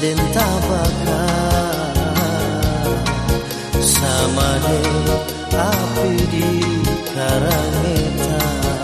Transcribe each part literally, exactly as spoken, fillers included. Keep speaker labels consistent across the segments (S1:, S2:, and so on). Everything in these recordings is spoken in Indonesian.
S1: den tabakar sama den api di Karangeta.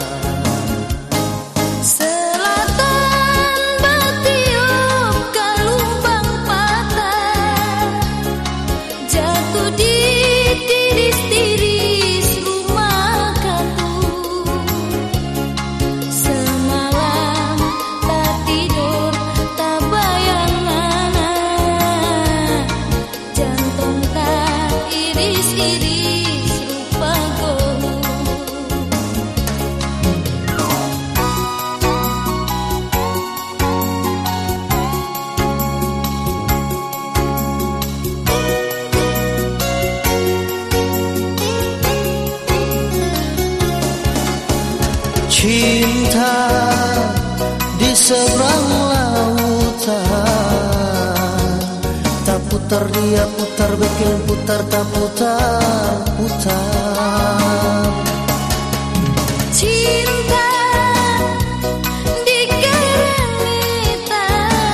S1: Cinta di seberang lautan, tak putar dia putar bikin putar tak putar putar.
S2: Cinta di Karangeta,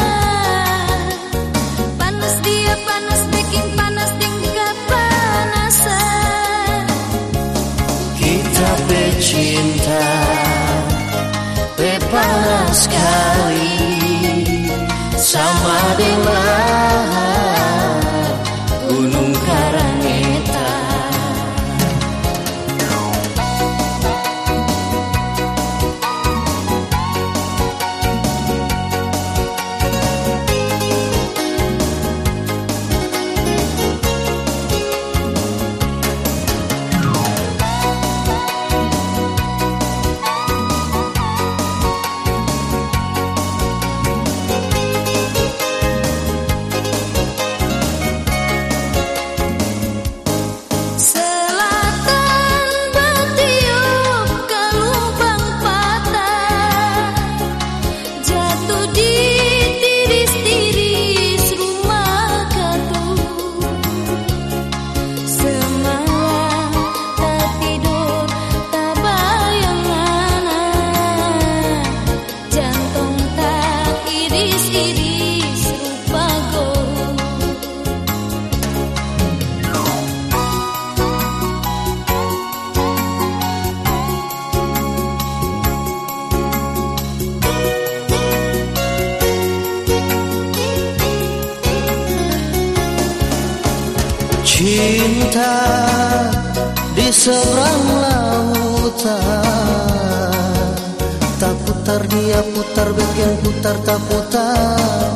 S2: panas dia panas bikin panas tinggal panasan.
S1: Kita bercinta panas sekali sama dengan Gunung Karangeta. Cinta di seberang lautan, tak putar dia putar bikin putar tak putar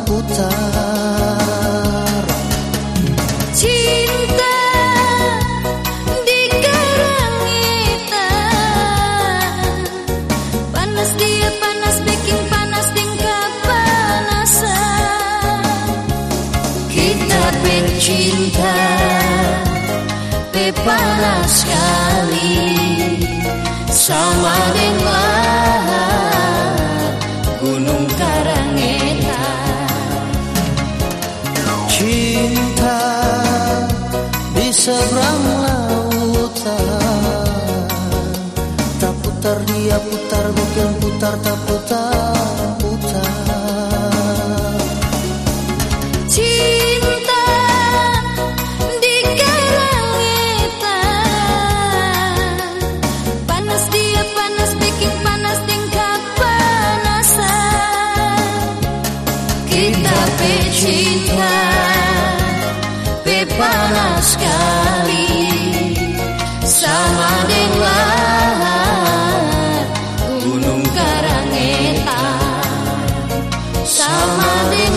S1: putar.
S2: Cinta di Karangeta, panas dia panas bikin panas tinggal panasan.
S1: Kita bercinta panas sekali sama dengan Gunung Karangeta. Cinta di seberang lautan, tak putar dia putar bukan putar tak putar putar.
S2: Cinta di Karangeta, panas dia panas bikin panas tingkat panasan.
S1: Kita bercinta panas sekali sama dengan Gunung Karangeta, sama dengan